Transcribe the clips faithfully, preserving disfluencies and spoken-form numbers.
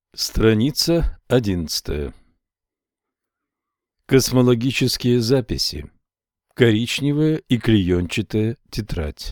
Страница одиннадцатая. Космологические записи. Коричневая и клеенчатая тетрадь.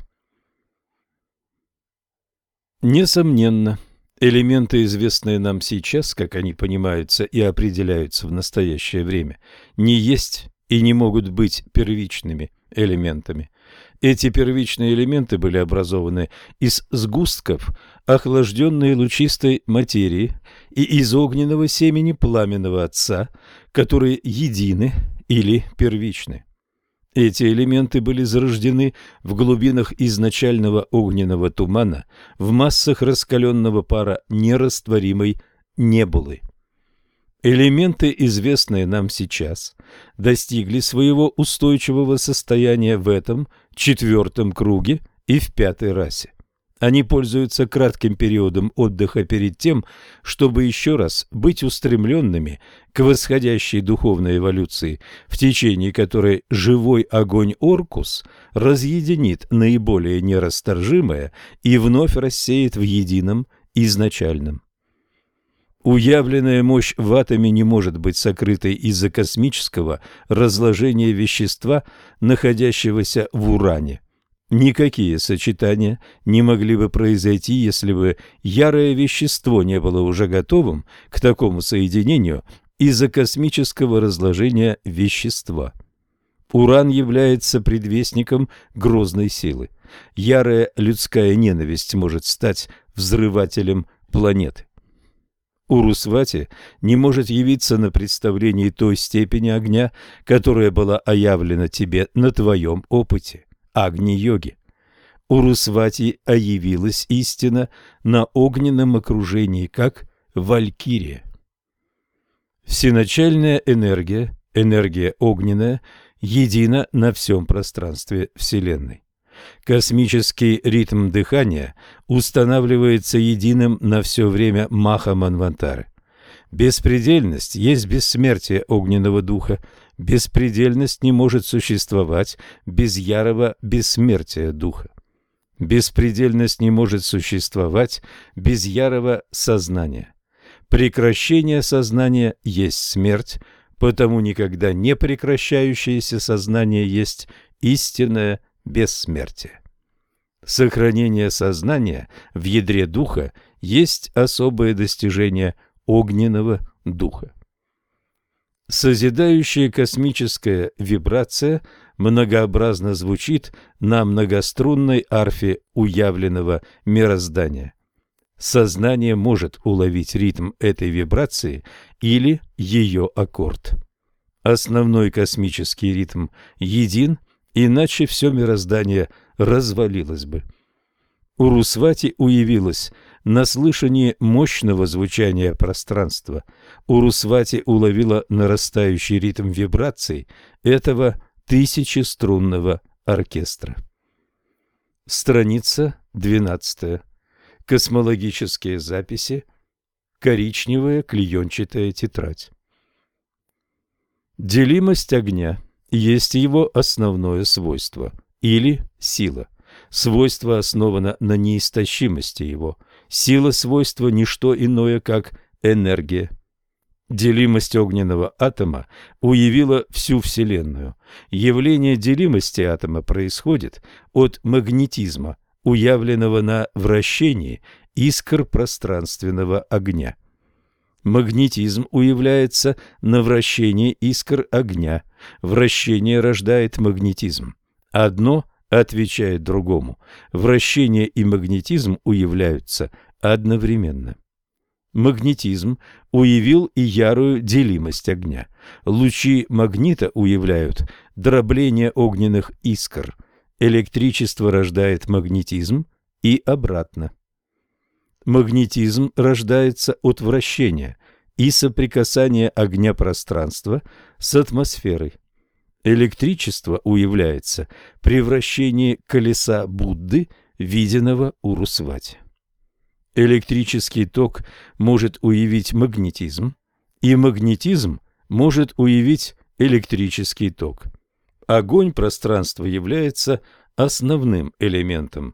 Несомненно, элементы, известные нам сейчас, как они понимаются и определяются в настоящее время, не есть и не могут быть первичными элементами. Эти первичные элементы были образованы из сгустков охлажденной лучистой материи и из огненного семени пламенного Отца, которые едины или первичны. Эти элементы были зарождены в глубинах изначального огненного тумана, в массах раскаленного пара нерастворимой небулы. Элементы, известные нам сейчас, достигли своего устойчивого состояния в этом четвертом круге и в пятой расе. Они пользуются кратким периодом отдыха перед тем, чтобы еще раз быть устремленными к восходящей духовной эволюции, в течение которой живой огонь Оркус разъединит наиболее нерасторжимое и вновь рассеет в едином изначальном. Уявленная мощь в атоме не может быть сокрытой из-за космического разложения вещества, находящегося в уране. Никакие сочетания не могли бы произойти, если бы ярое вещество не было уже готовым к такому соединению из-за космического разложения вещества. Уран является предвестником грозной силы. Ярая людская ненависть может стать взрывателем планеты. Урусвати не может явиться на представлении той степени огня, которая была оявлена тебе на твоем опыте, Агни-йоги. Урусвати оявилась истина на огненном окружении, как валькирия. Всеначальная энергия, энергия огненная, едина на всем пространстве Вселенной. Космический ритм дыхания устанавливается единым на все время Маха-Манвантары. Беспредельность есть бессмертие огненного духа. Беспредельность не может существовать без ярого бессмертия духа. Беспредельность не может существовать без ярого сознания. Прекращение сознания есть смерть, потому никогда не прекращающееся сознание есть истинное бессмертие. Сохранение сознания в ядре духа есть особое достижение огненного духа. Созидающая космическая вибрация многообразно звучит на многострунной арфе уявленного мироздания. Сознание может уловить ритм этой вибрации или ее аккорд. Основной космический ритм един, иначе все мироздание развалилось бы. Урусвати уявилась на слышании мощного звучания пространства. Урусвати уловила нарастающий ритм вибраций этого тысячеструнного оркестра. Страница двенадцатая. Космологические записи. Коричневая клеенчатая тетрадь. Делимость огня есть его основное свойство, или сила. Свойство основано на неистощимости его. Сила свойства – ничто иное, как энергия. Делимость огненного атома уявила всю Вселенную. Явление делимости атома происходит от магнетизма, уявленного на вращении искр пространственного огня. Магнетизм уявляется на вращении искр огня. Вращение рождает магнетизм. Одно отвечает другому. Вращение и магнетизм уявляются одновременно. Магнетизм уявил и ярую делимость огня. Лучи магнита уявляют дробление огненных искр. Электричество рождает магнетизм и обратно. Магнетизм рождается от вращения и соприкасания огня пространства с атмосферой. Электричество уявляется при вращении колеса Будды, виденного Урусвати. Электрический ток может уявить магнетизм, и магнетизм может уявить электрический ток. Огонь пространства является основным элементом.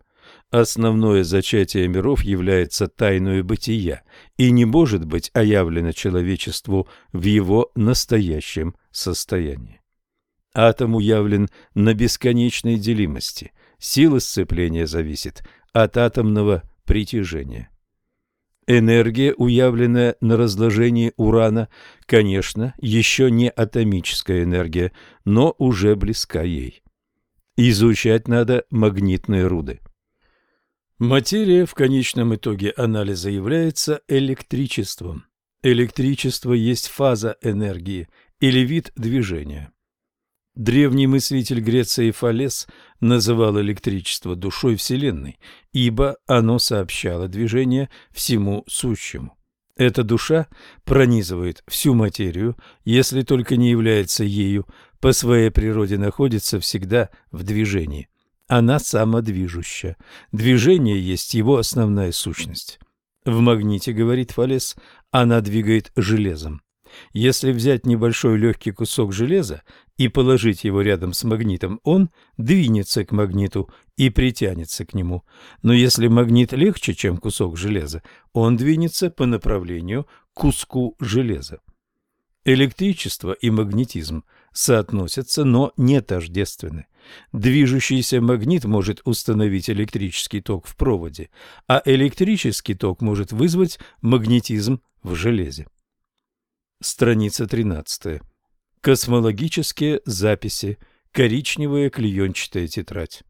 Основное зачатие миров является тайною бытия и не может быть оявлено человечеству в его настоящем состоянии. Атом уявлен на бесконечной делимости. Сила сцепления зависит от атомного притяжения. Энергия, уявленная на разложении урана, конечно, еще не атомическая энергия, но уже близка ей. Изучать надо магнитные руды. Материя в конечном итоге анализа является электричеством. Электричество есть фаза энергии или вид движения. Древний мыслитель Греции Фалес называл электричество душой Вселенной, ибо оно сообщало движение всему сущему. Эта душа пронизывает всю материю, если только не является ею, по своей природе находится всегда в движении. Она самодвижущая. Движение есть его основная сущность. В магните, говорит Фалес, она двигает железом. Если взять небольшой легкий кусок железа и положить его рядом с магнитом, он двинется к магниту и притянется к нему. Но если магнит легче, чем кусок железа, он двинется по направлению к куску железа. Электричество и магнетизм соотносятся, но не тождественны. Движущийся магнит может установить электрический ток в проводе, а электрический ток может вызвать магнетизм в железе. Страница тринадцатая. Космологические записи. Коричневая клеенчатая тетрадь.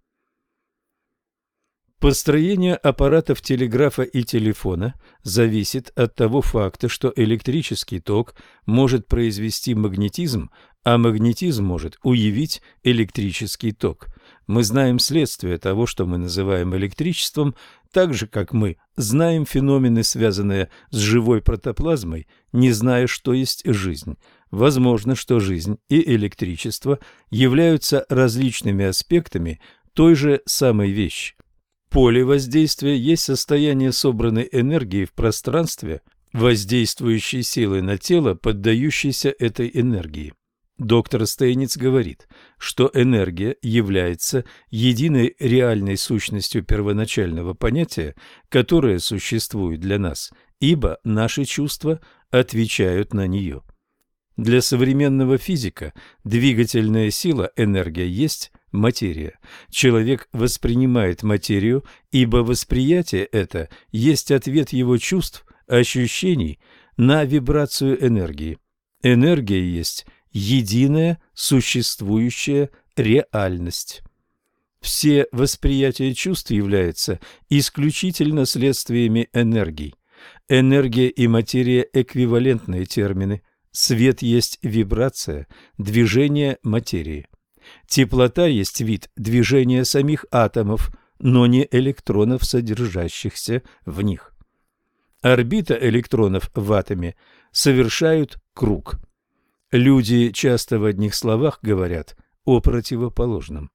Построение аппаратов телеграфа и телефона зависит от того факта, что электрический ток может произвести магнетизм, а магнетизм может уявить электрический ток. Мы знаем следствие того, что мы называем электричеством, так же, как мы знаем феномены, связанные с живой протоплазмой, не зная, что есть жизнь. Возможно, что жизнь и электричество являются различными аспектами той же самой вещи. Поле воздействия есть состояние собранной энергии в пространстве, воздействующей силой на тело, поддающейся этой энергии. Доктор Стейниц говорит, что энергия является единой реальной сущностью первоначального понятия, которое существует для нас, ибо наши чувства отвечают на нее. Для современного физика двигательная сила, энергия, есть материя. Человек воспринимает материю, ибо восприятие это есть ответ его чувств, ощущений на вибрацию энергии. Энергия есть единая существующая реальность. Все восприятия чувств являются исключительно следствиями энергий. Энергия и материя – эквивалентные термины. Свет есть вибрация, движение материи. Теплота есть вид движения самих атомов, но не электронов, содержащихся в них. Орбита электронов в атоме совершают круг. Люди часто в одних словах говорят о противоположном.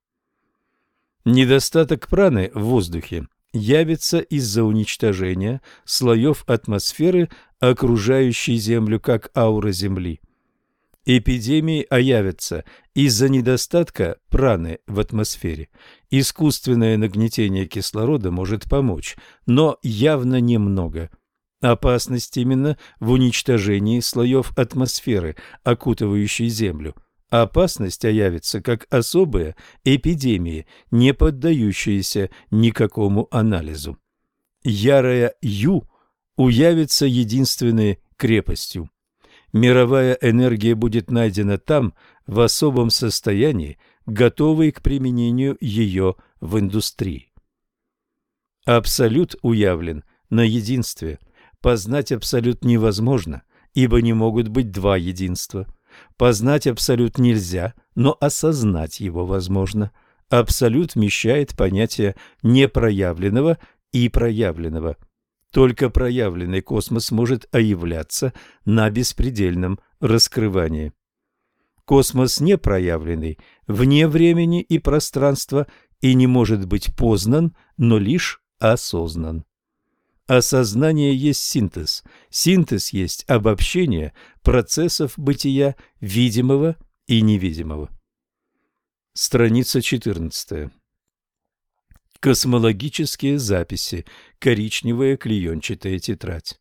Недостаток праны в воздухе явится из-за уничтожения слоев атмосферы, окружающей Землю как аура Земли. Эпидемии явятся из-за недостатка праны в атмосфере. Искусственное нагнетение кислорода может помочь, но явно немного. Опасность именно в уничтожении слоев атмосферы, окутывающей Землю. Опасность явится как особые эпидемии, не поддающиеся никакому анализу. Ярая Ю уявится единственной крепостью. Мировая энергия будет найдена там, в особом состоянии, готовой к применению ее в индустрии. Абсолют уявлен на единстве. Познать абсолют невозможно, ибо не могут быть два единства. Познать абсолют нельзя, но осознать его возможно. Абсолют вмещает понятие непроявленного и проявленного. Только проявленный космос может оявляться на беспредельном раскрывании. Космос непроявленный, вне времени и пространства, и не может быть познан, но лишь осознан. Осознание есть синтез. Синтез есть обобщение процессов бытия видимого и невидимого. Страница четырнадцатая. Космологические записи. Коричневая клеенчатая тетрадь.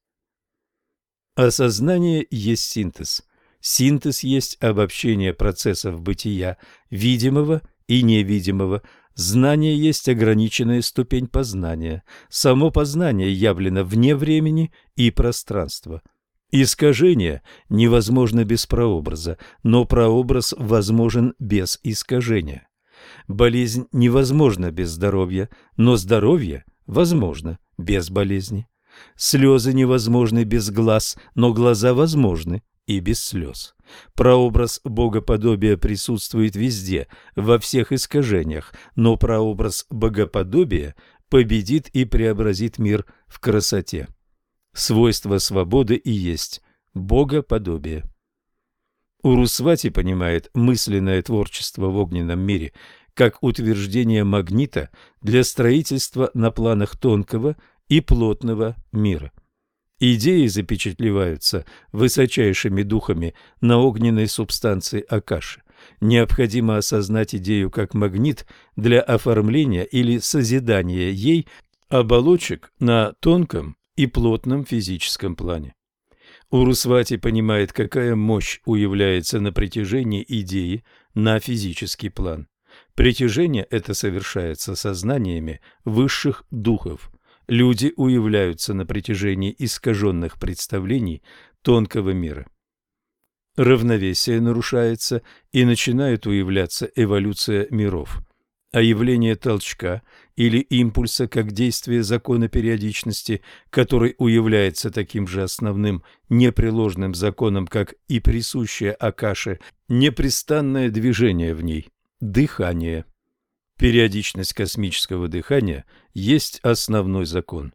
Осознание есть синтез. Синтез есть обобщение процессов бытия, видимого и невидимого. Знание есть ограниченная ступень познания. Само познание явлено вне времени и пространства. Искажение невозможно без прообраза, но прообраз возможен без искажения. Болезнь невозможна без здоровья, но здоровье возможно без болезни. Слезы невозможны без глаз, но глаза возможны и без слез. Прообраз богоподобия присутствует везде, во всех искажениях, но прообраз богоподобия победит и преобразит мир в красоте. Свойство свободы и есть богоподобие. Урусвати понимает мысленное творчество в огненном мире как утверждение магнита для строительства на планах тонкого и плотного мира. Идеи запечатлеваются высочайшими духами на огненной субстанции Акаши. Необходимо осознать идею как магнит для оформления или созидания ей оболочек на тонком и плотном физическом плане. Урусвати понимает, какая мощь уявляется на притяжении идеи на физический план. Притяжение это совершается сознаниями высших духов. Люди уявляются на притяжении искаженных представлений тонкого мира. Равновесие нарушается, и начинает уявляться эволюция миров. А явление толчка или импульса как действие закона периодичности, который уявляется таким же основным непреложным законом, как и присущее Акаше, непрестанное движение в ней – дыхание. Периодичность космического дыхания есть основной закон.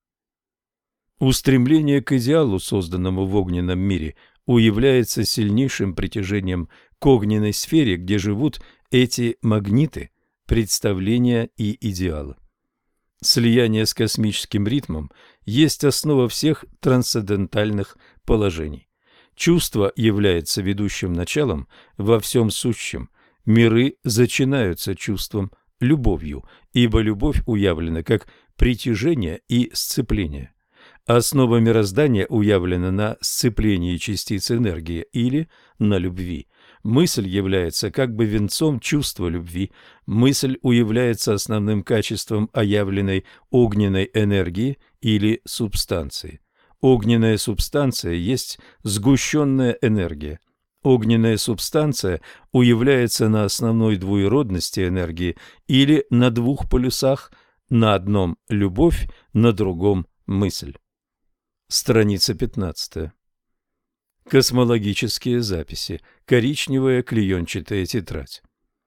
Устремление к идеалу, созданному в огненном мире, уявляется сильнейшим притяжением к огненной сфере, где живут эти магниты, представления и идеалы. Слияние с космическим ритмом есть основа всех трансцендентальных положений. Чувство является ведущим началом во всем сущем. Миры зачинаются чувством, любовью, ибо любовь уявлена как притяжение и сцепление. Основа мироздания уявлена на сцеплении частиц энергии или на любви. Мысль является как бы венцом чувства любви. Мысль уявляется основным качеством оявленной огненной энергии или субстанции. Огненная субстанция есть сгущенная энергия. Огненная субстанция уявляется на основной двуеродности энергии или на двух полюсах, на одном – любовь, на другом – мысль. Страница пятнадцатая. Космологические записи. Коричневая клеенчатая тетрадь.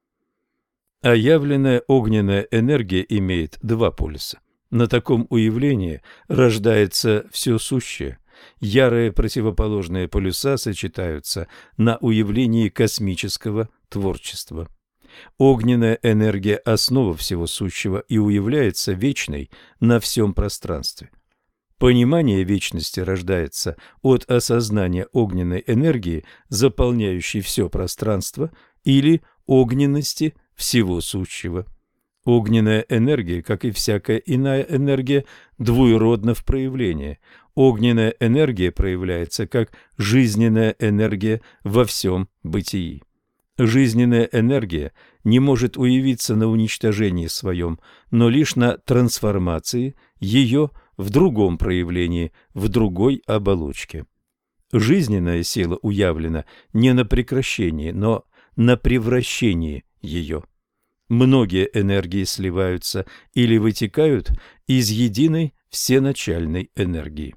Оявленная огненная энергия имеет два полюса. На таком уявлении рождается все сущее. Ярые противоположные полюса сочетаются на уявлении космического творчества. Огненная энергия – основа всего сущего и уявляется вечной на всем пространстве. Понимание вечности рождается от осознания огненной энергии, заполняющей все пространство, или огненности всего сущего. Огненная энергия, как и всякая иная энергия, двуеродна в проявлении. Огненная энергия проявляется как жизненная энергия во всем бытии. Жизненная энергия не может уявиться на уничтожении своем, но лишь на трансформации ее в другом проявлении, в другой оболочке. Жизненная сила уявлена не на прекращении, но на превращении ее. Многие энергии сливаются или вытекают из единой всеначальной энергии.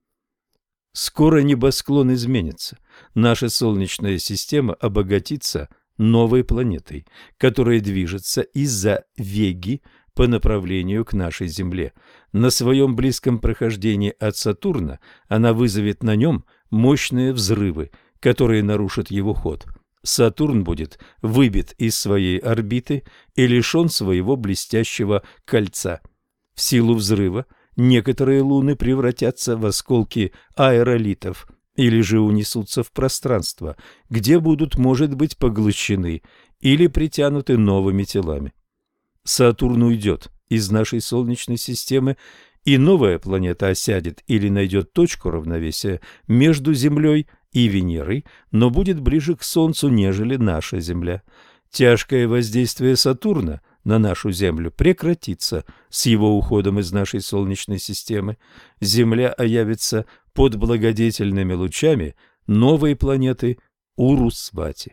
Скоро небосклон изменится. Наша Солнечная система обогатится новой планетой, которая движется из-за Веги по направлению к нашей Земле. На своем близком прохождении от Сатурна она вызовет на нем мощные взрывы, которые нарушат его ход. Сатурн будет выбит из своей орбиты и лишен своего блестящего кольца. В силу взрыва некоторые луны превратятся в осколки аэролитов или же унесутся в пространство, где будут, может быть, поглощены или притянуты новыми телами. Сатурн уйдет из нашей Солнечной системы, и новая планета осядет или найдет точку равновесия между Землей и Венерой, но будет ближе к Солнцу, нежели наша Земля. Тяжкое воздействие Сатурна на нашу Землю прекратится с его уходом из нашей Солнечной системы. Земля явится под благодетельными лучами новой планеты Урусвати.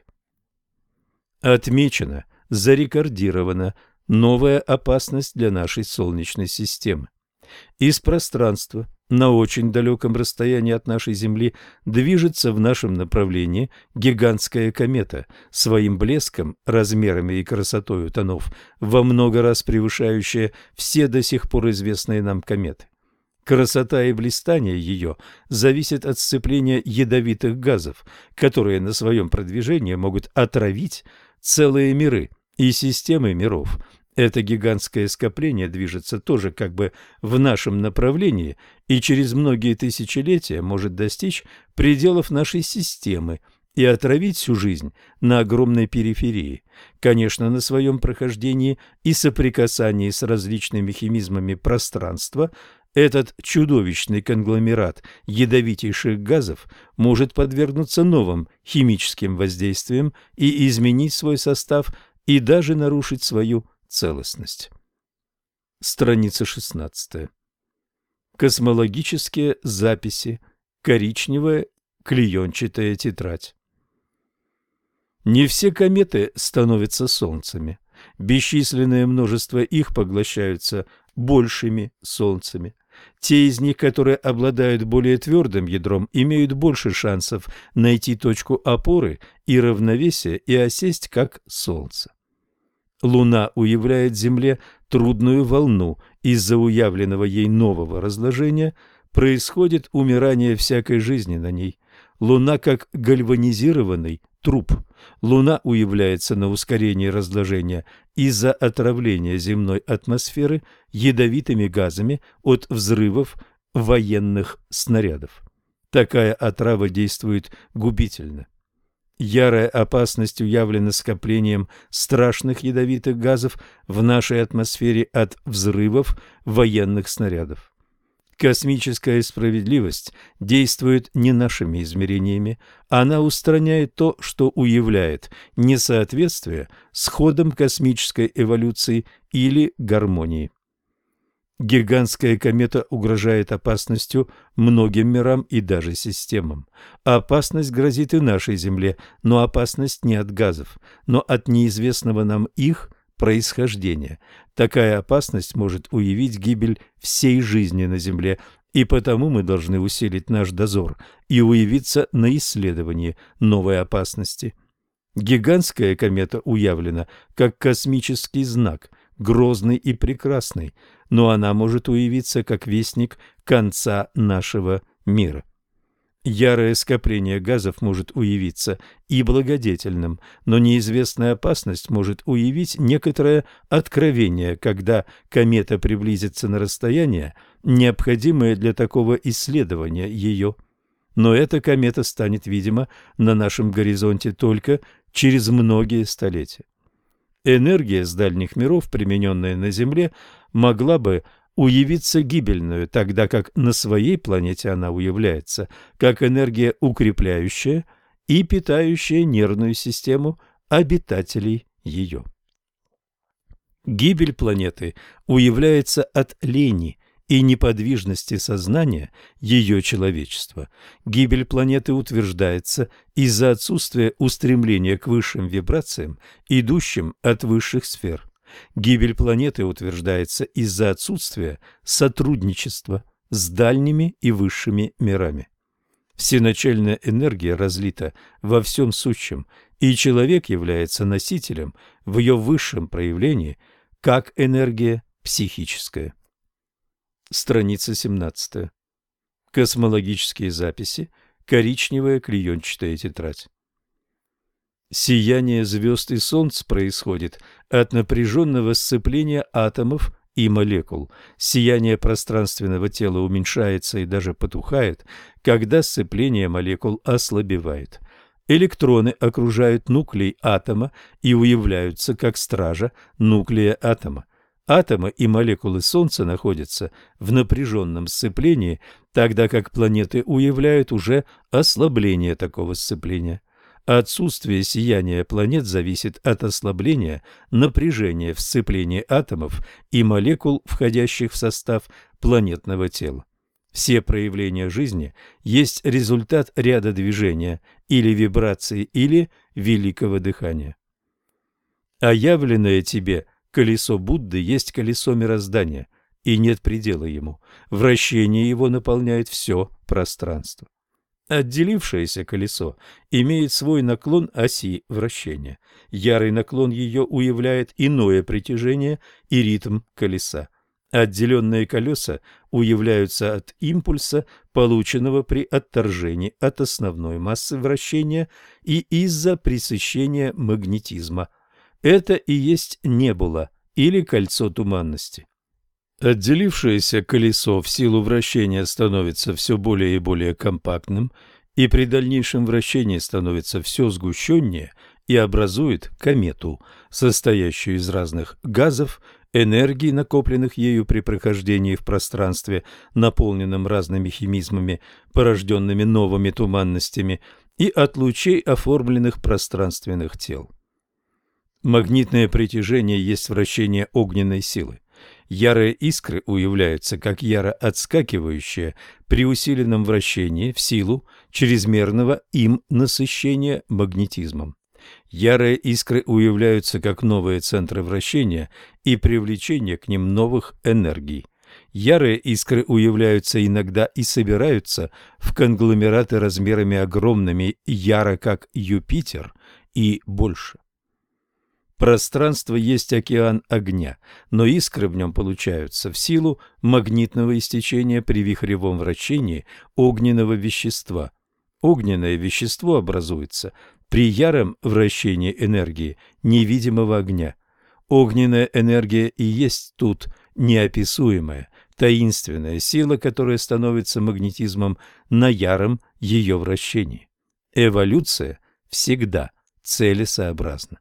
Отмечено, зарекордирована новая опасность для нашей Солнечной системы. Из пространства на очень далеком расстоянии от нашей Земли движется в нашем направлении гигантская комета, своим блеском, размерами и красотой тонов во много раз превышающая все до сих пор известные нам кометы. Красота и блистание ее зависят от сцепления ядовитых газов, которые на своем продвижении могут отравить целые миры и системы миров. Это гигантское скопление движется тоже как бы в нашем направлении и через многие тысячелетия может достичь пределов нашей системы и отравить всю жизнь на огромной периферии. Конечно, на своем прохождении и соприкасании с различными химизмами пространства этот чудовищный конгломерат ядовитейших газов может подвергнуться новым химическим воздействиям и изменить свой состав и даже нарушить свою целостность. Страница шестнадцатая. Космологические записи. Коричневая клеенчатая тетрадь. Не все кометы становятся солнцами. Бесчисленное множество их поглощаются большими солнцами. Те из них, которые обладают более твердым ядром, имеют больше шансов найти точку опоры и равновесия и осесть как Солнце. Луна уявляет Земле трудную волну. Из-за уявленного ей нового разложения происходит умирание всякой жизни на ней. Луна как гальванизированный труп. Луна уявляется на ускорении разложения из-за отравления земной атмосферы ядовитыми газами от взрывов военных снарядов. Такая отрава действует губительно. Ярая опасность уявлена скоплением страшных ядовитых газов в нашей атмосфере от взрывов военных снарядов. Космическая справедливость действует не нашими измерениями, она устраняет то, что уявляет несоответствие с ходом космической эволюции или гармонии. Гигантская комета угрожает опасностью многим мирам и даже системам. Опасность грозит и нашей Земле, но опасность не от газов, но от неизвестного нам их происхождения. Такая опасность может уявить гибель всей жизни на Земле, и потому мы должны усилить наш дозор и уявиться на исследовании новой опасности. Гигантская комета уявлена как космический знак, грозный и прекрасный, но она может уявиться как вестник конца нашего мира. Ярое скопление газов может уявиться и благодетельным, но неизвестная опасность может уявить некоторое откровение, когда комета приблизится на расстояние, необходимое для такого исследования ее. Но эта комета станет видима на нашем горизонте только через многие столетия. Энергия с дальних миров, примененная на Земле, могла бы уявиться гибельную, тогда как на своей планете она уявляется как энергия укрепляющая и питающая нервную систему обитателей ее. Гибель планеты уявляется от лени и неподвижности сознания ее человечества. Гибель планеты утверждается из-за отсутствия устремления к высшим вибрациям, идущим от высших сфер. Гибель планеты утверждается из-за отсутствия сотрудничества с дальними и высшими мирами. Всеначальная энергия разлита во всем сущем, и человек является носителем в ее высшем проявлении, как энергия психическая. Страница семнадцатая. Космологические записи. Коричневая клеенчатая тетрадь. Сияние звезд и солнц происходит от напряженного сцепления атомов и молекул. Сияние пространственного тела уменьшается и даже потухает, когда сцепление молекул ослабевает. Электроны окружают нуклей атома и уявляются как стража нуклея атома. Атомы и молекулы Солнца находятся в напряженном сцеплении, тогда как планеты уявляют уже ослабление такого сцепления. Отсутствие сияния планет зависит от ослабления напряжения в сцеплении атомов и молекул, входящих в состав планетного тела. Все проявления жизни есть результат ряда движения или вибраций, или великого дыхания. А явленное тебе колесо Будды есть колесо мироздания, и нет предела ему. Вращение его наполняет все пространство. Отделившееся колесо имеет свой наклон оси вращения. Ярый наклон ее уявляет иное притяжение и ритм колеса. Отделенные колеса уявляются от импульса, полученного при отторжении от основной массы вращения и из-за пресыщения магнетизма. Это и есть небула или кольцо туманности. Отделившееся колесо в силу вращения становится все более и более компактным, и при дальнейшем вращении становится все сгущеннее и образует комету, состоящую из разных газов, энергий, накопленных ею при прохождении в пространстве, наполненном разными химизмами, порожденными новыми туманностями, и от лучей оформленных пространственных тел. Магнитное притяжение есть вращение огненной силы. Ярые искры уявляются как яро отскакивающие при усиленном вращении в силу чрезмерного им насыщения магнетизмом. Ярые искры уявляются как новые центры вращения и привлечения к ним новых энергий. Ярые искры уявляются иногда и собираются в конгломераты размерами огромными, яро как Юпитер и больше. Пространство есть океан огня, но искры в нем получаются в силу магнитного истечения при вихревом вращении огненного вещества. Огненное вещество образуется при яром вращении энергии невидимого огня. Огненная энергия и есть тут неописуемая, таинственная сила, которая становится магнетизмом на яром ее вращении. Эволюция всегда целесообразна.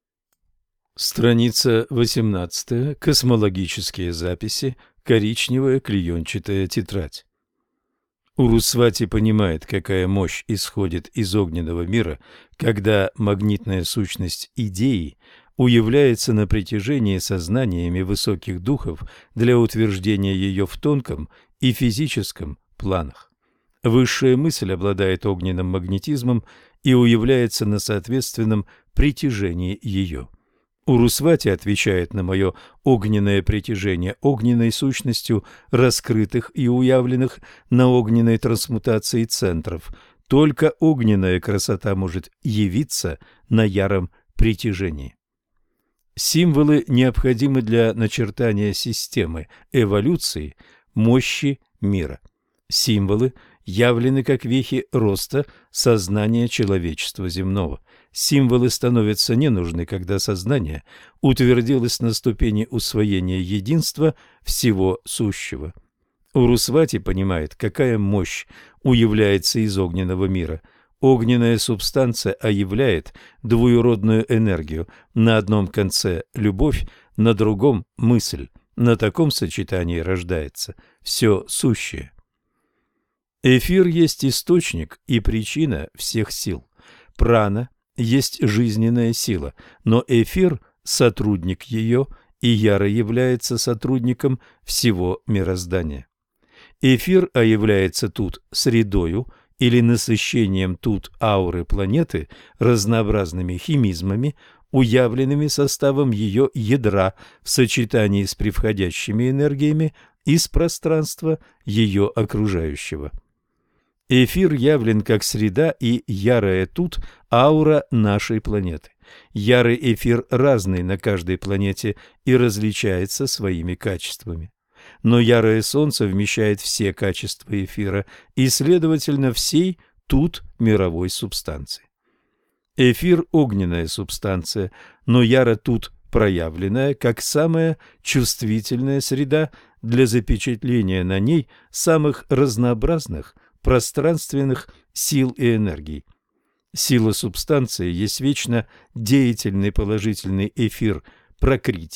Страница восемнадцатая. Космологические записи. Коричневая клеенчатая тетрадь. Урусвати понимает, какая мощь исходит из огненного мира, когда магнитная сущность идеи уявляется на притяжении сознаниями высоких духов для утверждения ее в тонком и физическом планах. Высшая мысль обладает огненным магнетизмом и уявляется на соответственном притяжении ее. Урусвати отвечает на мое огненное притяжение огненной сущностью раскрытых и уявленных на огненной трансмутации центров. Только огненная красота может явиться на яром притяжении. Символы необходимы для начертания системы эволюции мощи мира. Символы явлены как вехи роста сознания человечества земного. Символы становятся не нужны, когда сознание утвердилось на ступени усвоения единства всего сущего. Урусвати понимает, какая мощь уявляется из огненного мира. Огненная субстанция оявляет двуюродную энергию. На одном конце любовь, на другом мысль. На таком сочетании рождается все сущее. Эфир есть источник и причина всех сил. Прана есть жизненная сила, но эфир – сотрудник ее, и яро является сотрудником всего мироздания. Эфир является тут средою или насыщением тут ауры планеты разнообразными химизмами, уявленными составом ее ядра в сочетании с превходящими энергиями из пространства ее окружающего. Эфир явлен как среда и ярая тут аура нашей планеты. Ярый эфир разный на каждой планете и различается своими качествами. Но ярое солнце вмещает все качества эфира и, следовательно, всей тут мировой субстанции. Эфир – огненная субстанция, но яро тут проявленная как самая чувствительная среда для запечатления на ней самых разнообразных пространственных сил и энергий. Сила субстанции есть вечно деятельный положительный эфир пракрити,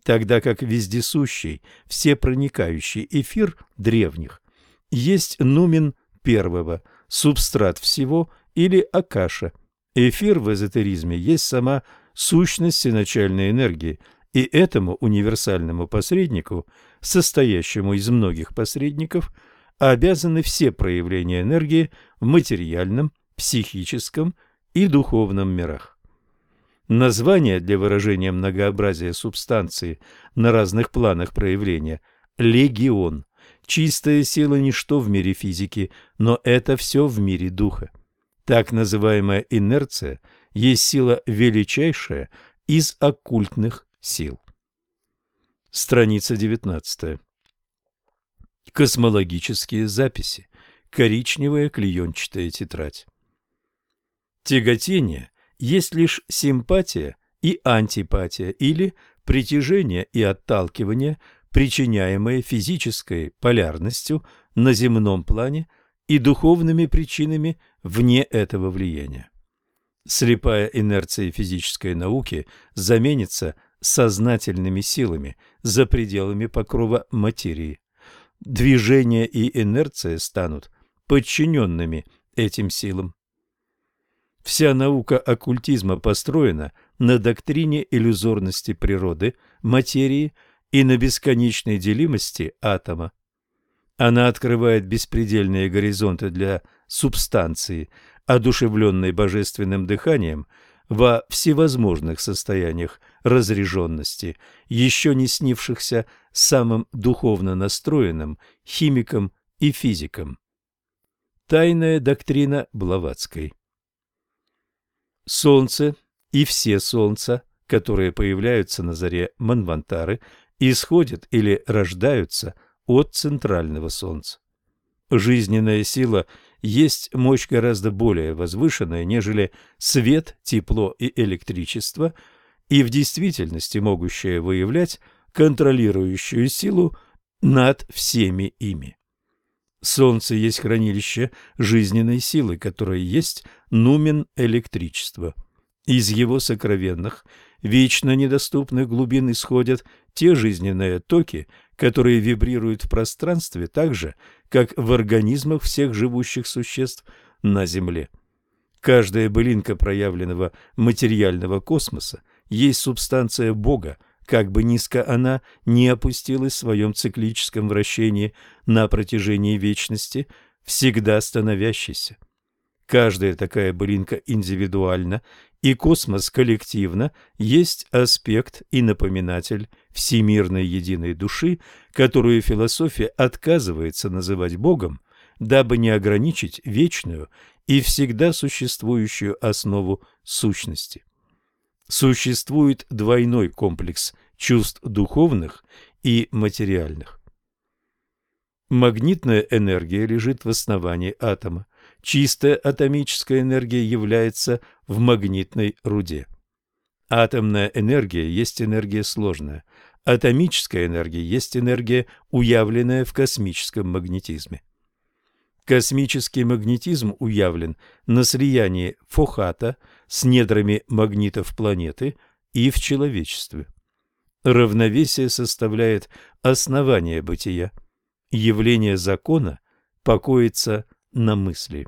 тогда как вездесущий, всепроникающий эфир древних есть нумен первого, субстрат всего или акаша. Эфир в эзотеризме есть сама сущность всеначальной энергии, и этому универсальному посреднику, состоящему из многих посредников, обязаны все проявления энергии в материальном, психическом и духовном мирах. Название для выражения многообразия субстанции на разных планах проявления – легион. Чистая сила – ничто в мире физики, но это все в мире духа. Так называемая инерция есть сила величайшая из оккультных сил. Страница девятнадцатая. Космологические записи. Коричневая клеенчатая тетрадь. Тяготение есть лишь симпатия и антипатия или притяжение и отталкивание, причиняемые физической полярностью на земном плане и духовными причинами вне этого влияния. Слепая инерция физической науки заменится сознательными силами за пределами покрова материи. Движение и инерция станут подчиненными этим силам. Вся наука оккультизма построена на доктрине иллюзорности природы, материи и на бесконечной делимости атома. Она открывает беспредельные горизонты для субстанции, одушевленной божественным дыханием во всевозможных состояниях разряженности, еще не снившихся самым духовно настроенным химикам и физикам. Тайная доктрина Блаватской. Солнце и все солнца, которые появляются на заре Манвантары, исходят или рождаются от центрального солнца. Жизненная сила есть мощь гораздо более возвышенная, нежели свет, тепло и электричество, и в действительности могущая выявлять контролирующую силу над всеми ими. Солнце есть хранилище жизненной силы, которое есть нумен электричества. Из его сокровенных, вечно недоступных глубин исходят те жизненные токи, которые вибрируют в пространстве так же, как в организмах всех живущих существ на Земле. Каждая былинка проявленного материального космоса есть субстанция Бога, как бы низко она ни опустилась в своем циклическом вращении на протяжении вечности, всегда становящейся. Каждая такая былинка индивидуальна, и космос коллективно есть аспект и напоминатель всемирной единой души, которую философия отказывается называть Богом, дабы не ограничить вечную и всегда существующую основу сущности. Существует двойной комплекс чувств духовных и материальных. Магнитная энергия лежит в основании атома. Чистая атомическая энергия является в магнитной руде. Атомная энергия есть энергия сложная. Атомическая энергия есть энергия, уявленная в космическом магнетизме. Космический магнетизм уявлен на слиянии Фохата с недрами магнитов планеты и в человечестве. Равновесие составляет основание бытия. Явление закона покоится на мысли.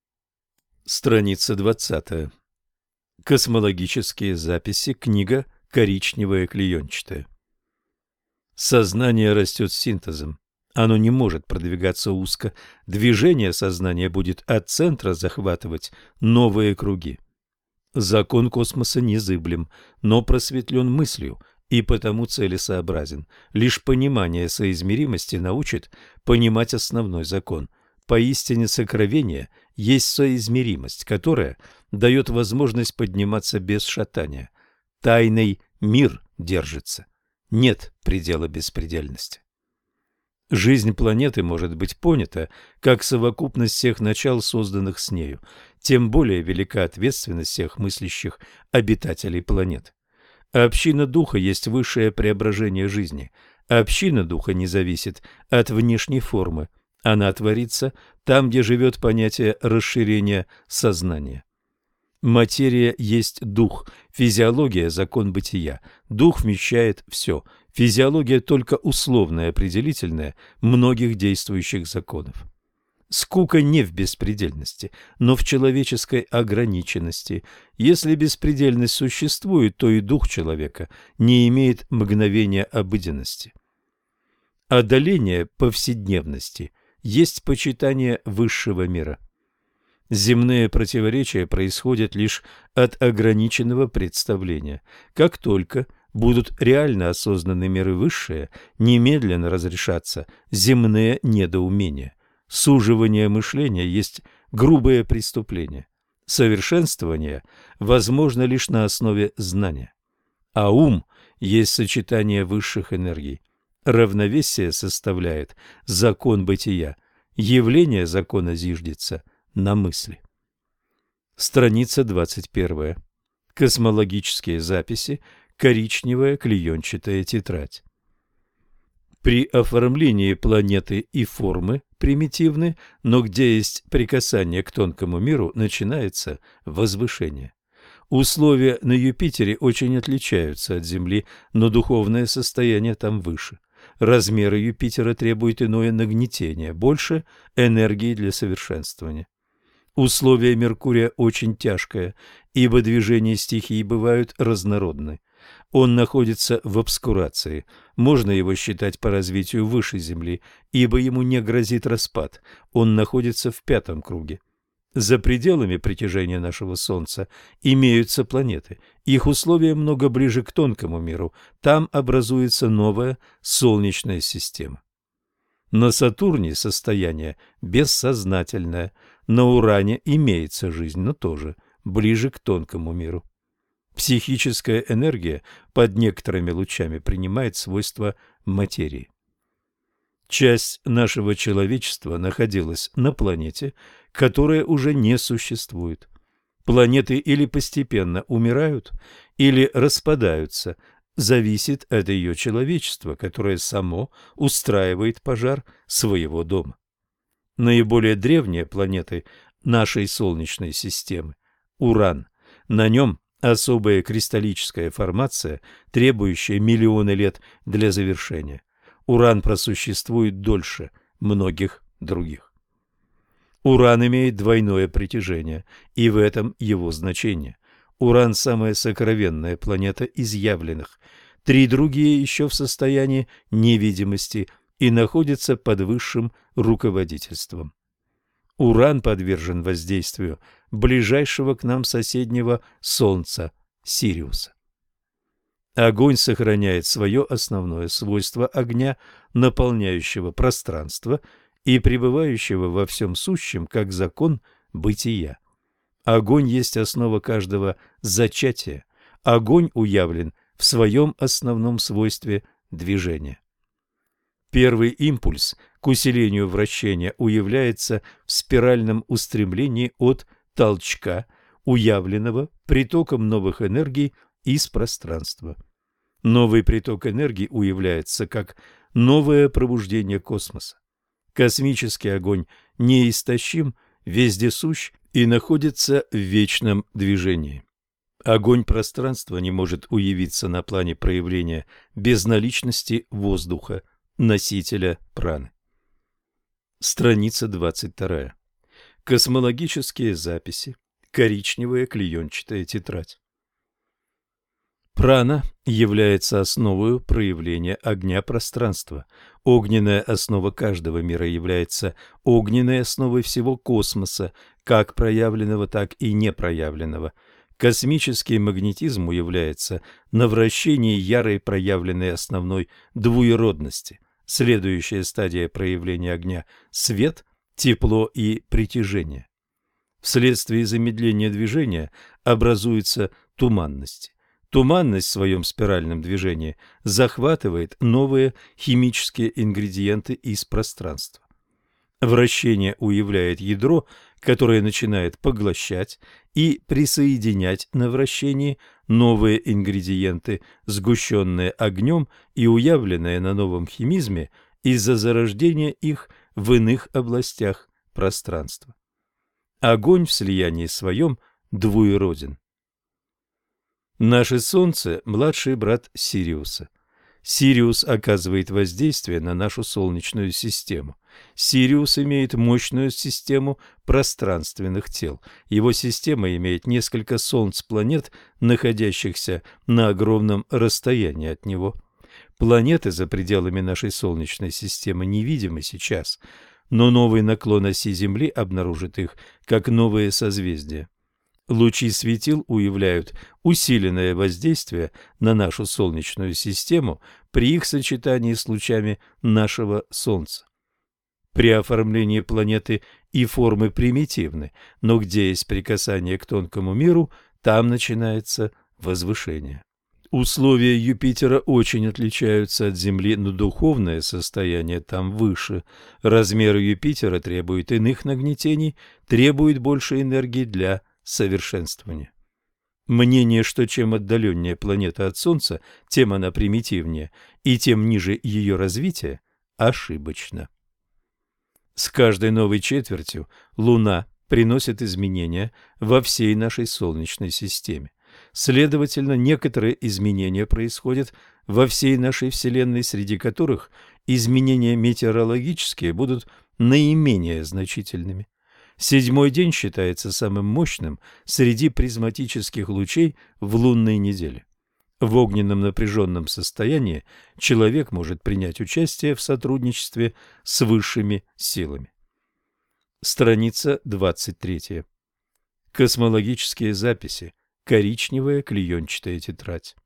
Страница двадцатая. Космологические записи. Книга коричневая клеенчатая. Сознание растет синтезом. Оно не может продвигаться узко. Движение сознания будет от центра захватывать новые круги. Закон космоса незыблем, но просветлен мыслью и потому целесообразен. Лишь понимание соизмеримости научит понимать основной закон. Поистине сокровение есть соизмеримость, которая дает возможность подниматься без шатания. Тайный мир держится. Нет предела беспредельности. Жизнь планеты может быть понята как совокупность всех начал, созданных с нею, тем более велика ответственность всех мыслящих обитателей планеты. Община духа есть высшее преображение жизни. Община духа не зависит от внешней формы. Она творится там, где живет понятие расширения сознания. Материя есть дух, физиология – закон бытия. Дух вмещает все. Физиология только условно определительная многих действующих законов. Скука не в беспредельности, но в человеческой ограниченности. Если беспредельность существует, то и дух человека не имеет мгновения обыденности. Одоление повседневности есть почитание высшего мира. Земные противоречия происходят лишь от ограниченного представления. Как только будут реально осознаны миры высшие, немедленно разрешатся земные недоумения. Суживание мышления есть грубое преступление. Совершенствование возможно лишь на основе знания. А ум есть сочетание высших энергий. Равновесие составляет закон бытия. Явление закона зиждется на мысли. Страница двадцать первая. Космологические записи. Коричневая клеенчатая тетрадь. При оформлении планеты и формы примитивны, но где есть прикасание к тонкому миру, начинается возвышение. Условия на Юпитере очень отличаются от Земли, но духовное состояние там выше. Размеры Юпитера требуют иное нагнетение, больше энергии для совершенствования. Условия Меркурия очень тяжкое, ибо движения стихий бывают разнородны. Он находится в обскурации. Можно его считать по развитию выше Земли, ибо ему не грозит распад. Он находится в пятом круге. За пределами притяжения нашего Солнца имеются планеты. Их условия много ближе к тонкому миру. Там образуется новая Солнечная система. На Сатурне состояние бессознательное. На Уране имеется жизнь, но тоже ближе к тонкому миру. Психическая энергия под некоторыми лучами принимает свойства материи. Часть нашего человечества находилась на планете, которая уже не существует. Планеты или постепенно умирают, или распадаются. Зависит от ее человечества, которое само устраивает пожар своего дома. Наиболее древние планеты нашей Солнечной системы – Уран. На нем особая кристаллическая формация, требующая миллионы лет для завершения. Уран просуществует дольше многих других. Уран имеет двойное притяжение, и в этом его значение. Уран – самая сокровенная планета из явленных. Три другие еще в состоянии невидимости и находятся под высшим руководительством. Уран подвержен воздействию ближайшего к нам соседнего Солнца Сириуса. Огонь сохраняет свое основное свойство огня, наполняющего пространство и пребывающего во всем сущем, как закон бытия. Огонь есть основа каждого зачатия. Огонь уявлен в своем основном свойстве движения. Первый импульс к усилению вращения уявляется в спиральном устремлении от толчка, уявленного притоком новых энергий из пространства. Новый приток энергии уявляется как новое пробуждение космоса. Космический огонь неистощим, вездесущ и находится в вечном движении. Огонь пространства не может уявиться на плане проявления без наличности воздуха, носителя праны. Страница двадцать вторая. Космологические записи. Коричневая клеенчатая тетрадь. Прана является основой проявления огня пространства. Огненная основа каждого мира является огненной основой всего космоса, как проявленного, так и непроявленного. Космический магнетизм уявляется на вращении ярой проявленной основной двуеродности. Следующая стадия проявления огня – свет, тепло и притяжение. Вследствие замедления движения образуются туманности. Туманность в своем спиральном движении захватывает новые химические ингредиенты из пространства. Вращение уявляет ядро, которое начинает поглощать и присоединять на вращении новые ингредиенты, сгущенные огнем и уявленные на новом химизме из-за зарождения их в иных областях пространства. Огонь в слиянии своем двуероден. Наше Солнце – младший брат Сириуса. Сириус оказывает воздействие на нашу Солнечную систему. Сириус имеет мощную систему пространственных тел. Его система имеет несколько солнц-планет, находящихся на огромном расстоянии от него. Планеты за пределами нашей Солнечной системы невидимы сейчас, но новый наклон оси Земли обнаружит их как новые созвездия. Лучи светил уявляют усиленное воздействие на нашу Солнечную систему при их сочетании с лучами нашего Солнца. При оформлении планеты и формы примитивны, но где есть прикасание к тонкому миру, там начинается возвышение. Условия Юпитера очень отличаются от Земли, но духовное состояние там выше. Размеры Юпитера требуют иных нагнетений, требуют больше энергии для совершенствования. Мнение, что чем отдаленнее планета от Солнца, тем она примитивнее и тем ниже ее развитие, ошибочно. С каждой новой четвертью Луна приносит изменения во всей нашей Солнечной системе. Следовательно, некоторые изменения происходят во всей нашей Вселенной, среди которых изменения метеорологические будут наименее значительными. Седьмой день считается самым мощным среди призматических лучей в лунной неделе. В огненном напряженном состоянии человек может принять участие в сотрудничестве с высшими силами. Страница двадцать три. Космологические записи. Коричневая клеенчатая тетрадь.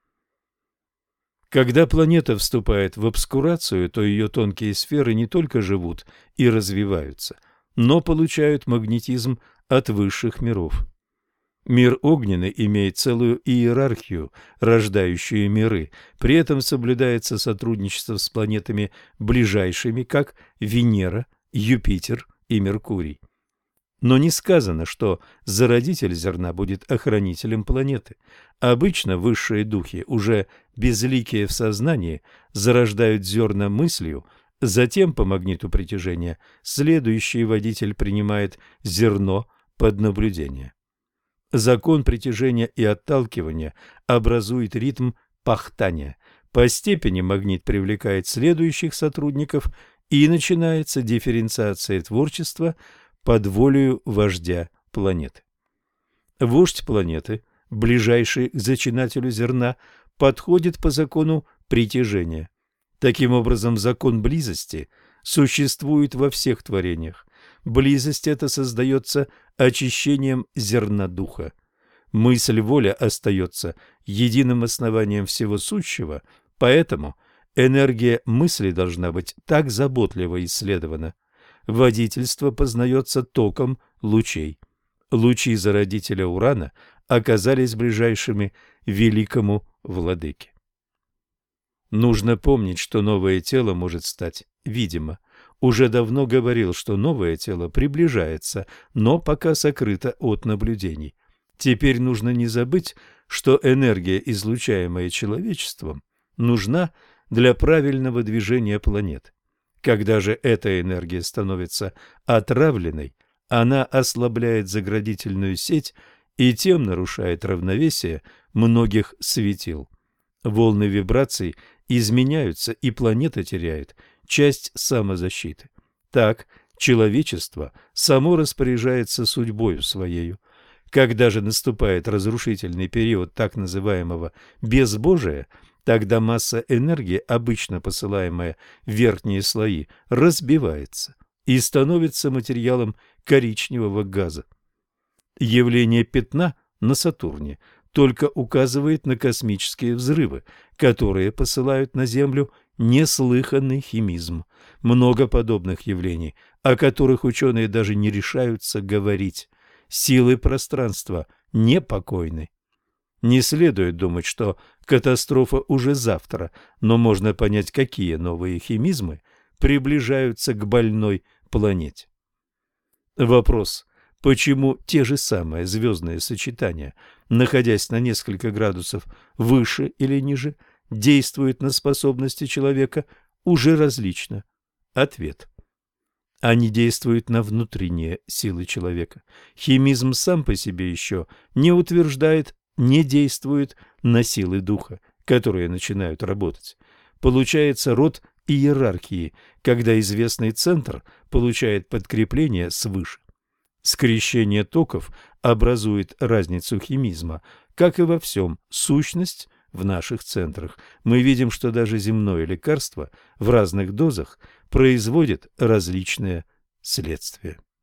Когда планета вступает в обскурацию, то ее тонкие сферы не только живут и развиваются, но получают магнетизм от высших миров. Мир огненный имеет целую иерархию, рождающую миры, при этом соблюдается сотрудничество с планетами ближайшими, как Венера, Юпитер и Меркурий. Но не сказано, что зародитель зерна будет охранителем планеты. Обычно высшие духи, уже безликие в сознании, зарождают зерна мыслью, затем по магниту притяжения следующий водитель принимает зерно под наблюдение. Закон притяжения и отталкивания образует ритм пахтания. По степени магнит привлекает следующих сотрудников, и начинается дифференциация творчества под волею вождя планеты. Вождь планеты, ближайший к зачинателю зерна, подходит по закону притяжения. Таким образом, закон близости существует во всех творениях. Близость эта создается очищением зерна духа. Мысль-воля остается единым основанием всего сущего, поэтому энергия мысли должна быть так заботливо исследована. Водительство познается током лучей. Лучи зародителя Урана оказались ближайшими великому владыке. Нужно помнить, что новое тело может стать видимо. Уже давно говорил, что новое тело приближается, но пока сокрыто от наблюдений. Теперь нужно не забыть, что энергия, излучаемая человечеством, нужна для правильного движения планеты. Когда же эта энергия становится отравленной, она ослабляет заградительную сеть и тем нарушает равновесие многих светил. Волны вибраций изменяются, и планета теряет часть самозащиты. Так человечество само распоряжается судьбою своею. Когда же наступает разрушительный период так называемого безбожия, тогда масса энергии, обычно посылаемая в верхние слои, разбивается и становится материалом коричневого газа. Явление пятна на Сатурне только указывает на космические взрывы, которые посылают на Землю неслыханный химизм. Много подобных явлений, о которых ученые даже не решаются говорить. Силы пространства непокойны. Не следует думать, что катастрофа уже завтра, но можно понять, какие новые химизмы приближаются к больной планете. Вопрос: почему те же самые звездные сочетания, находясь на несколько градусов выше или ниже, действуют на способности человека уже различно? Ответ: они действуют на внутренние силы человека. Химизм сам по себе еще не утверждает, не действует на силы духа, которые начинают работать. получается род иерархии, когда известный центр получает подкрепление свыше. Скрещение токов образует разницу химизма, как и во всем, сущность в наших центрах. Мы видим, что даже земное лекарство в разных дозах производит различные следствия.